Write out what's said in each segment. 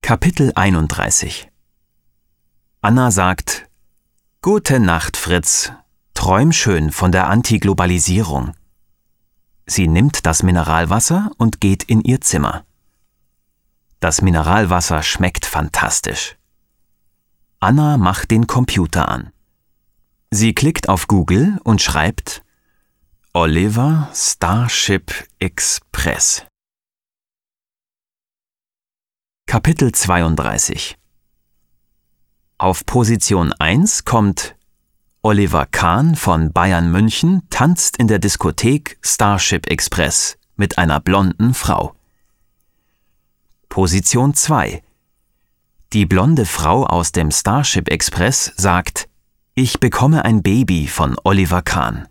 Kapitel 31. Anna sagt: Gute Nacht, Fritz. Träum schön von der Antiglobalisierung. Sie nimmt das Mineralwasser und geht in ihr Zimmer. Das Mineralwasser schmeckt fantastisch. Anna macht den Computer an. Sie klickt auf Google und schreibt Oliver Starship Express. Kapitel 32. Auf Position 1 kommt Oliver Kahn von Bayern München tanzt in der Diskothek Starship Express mit einer blonden Frau. Position 2. Die blonde Frau aus dem Starship Express sagt: Ich bekomme ein Baby von Oliver Kahn.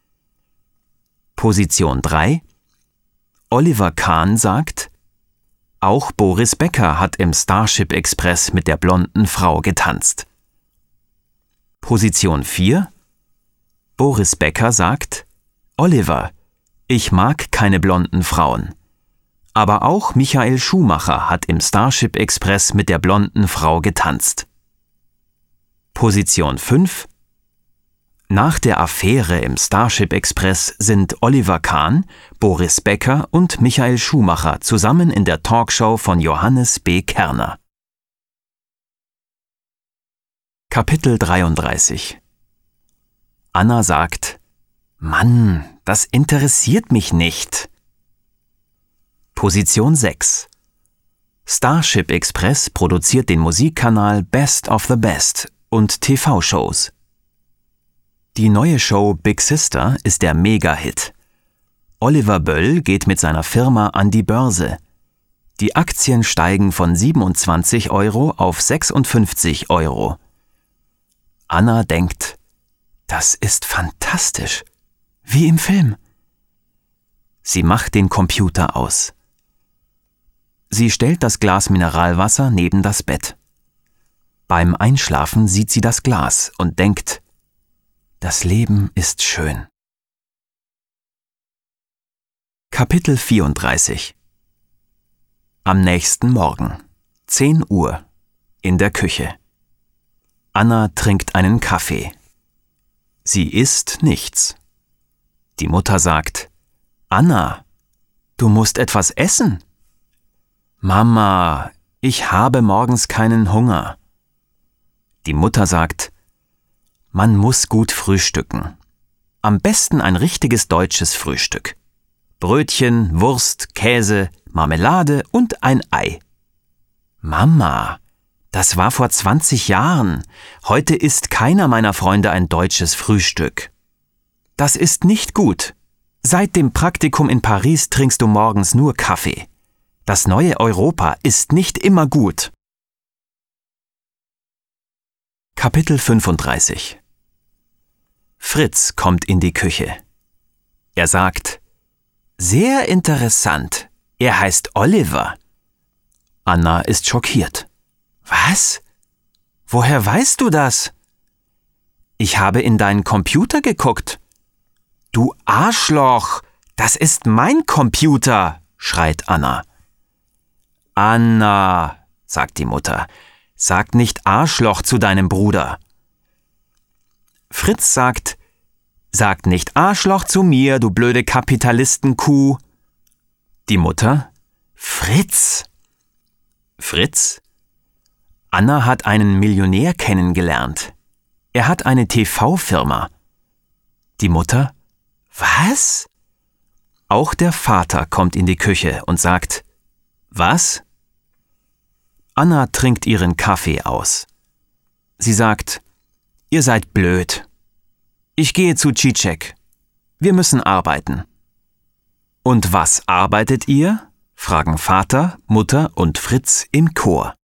Position 3. Oliver Kahn sagt: Auch Boris Becker hat im Starship Express mit der blonden Frau getanzt. Position 4. Boris Becker sagt: Oliver, ich mag keine blonden Frauen. Aber auch Michael Schumacher hat im Starship Express mit der blonden Frau getanzt. Position 5. Nach der Affäre im Starship Express sind Oliver Kahn, Boris Becker und Michael Schumacher zusammen in der Talkshow von Johannes B. Kerner. Kapitel 33. Anna sagt: Mann, das interessiert mich nicht. Position 6. Starship Express produziert den Musikkanal Best of the Best und TV-Shows. Die neue Show Big Sister ist der Mega-Hit. Oliver Böll geht mit seiner Firma an die Börse. Die Aktien steigen von 27 Euro auf 56 Euro. Anna denkt: Das ist fantastisch. Wie im Film. Sie macht den Computer aus. Sie stellt das Glas Mineralwasser neben das Bett. Beim Einschlafen sieht sie das Glas und denkt: Das Leben ist schön. Kapitel 34. Am nächsten Morgen, 10 Uhr, in der Küche. Anna trinkt einen Kaffee. Sie isst nichts. Die Mutter sagt: Anna, du musst etwas essen. Mama, ich habe morgens keinen Hunger. Die Mutter sagt: Man muss gut frühstücken. Am besten ein richtiges deutsches Frühstück. Brötchen, Wurst, Käse, Marmelade und ein Ei. Mama, das war vor 20 Jahren. Heute isst keiner meiner Freunde ein deutsches Frühstück. Das ist nicht gut. Seit dem Praktikum in Paris trinkst du morgens nur Kaffee. Das neue Europa ist nicht immer gut. Kapitel 35. Fritz kommt in die Küche. Er sagt: Sehr interessant. Er heißt Oliver. Anna ist schockiert. Was? Woher weißt du das? Ich habe in deinen Computer geguckt. Du Arschloch! Das ist mein Computer! Schreit Anna. Anna, sagt die Mutter, sag nicht Arschloch zu deinem Bruder. Fritz sagt: Sag nicht Arschloch zu mir, du blöde Kapitalistenkuh. Die Mutter: Fritz. Fritz? Anna hat einen Millionär kennengelernt. Er hat eine TV-Firma. Die Mutter: Was? Auch der Vater kommt in die Küche und sagt: Was? Anna trinkt ihren Kaffee aus. Sie sagt: Ihr seid blöd. Ich gehe zu Zizek. Wir müssen arbeiten. Und was arbeitet ihr? Fragen Vater, Mutter und Fritz im Chor.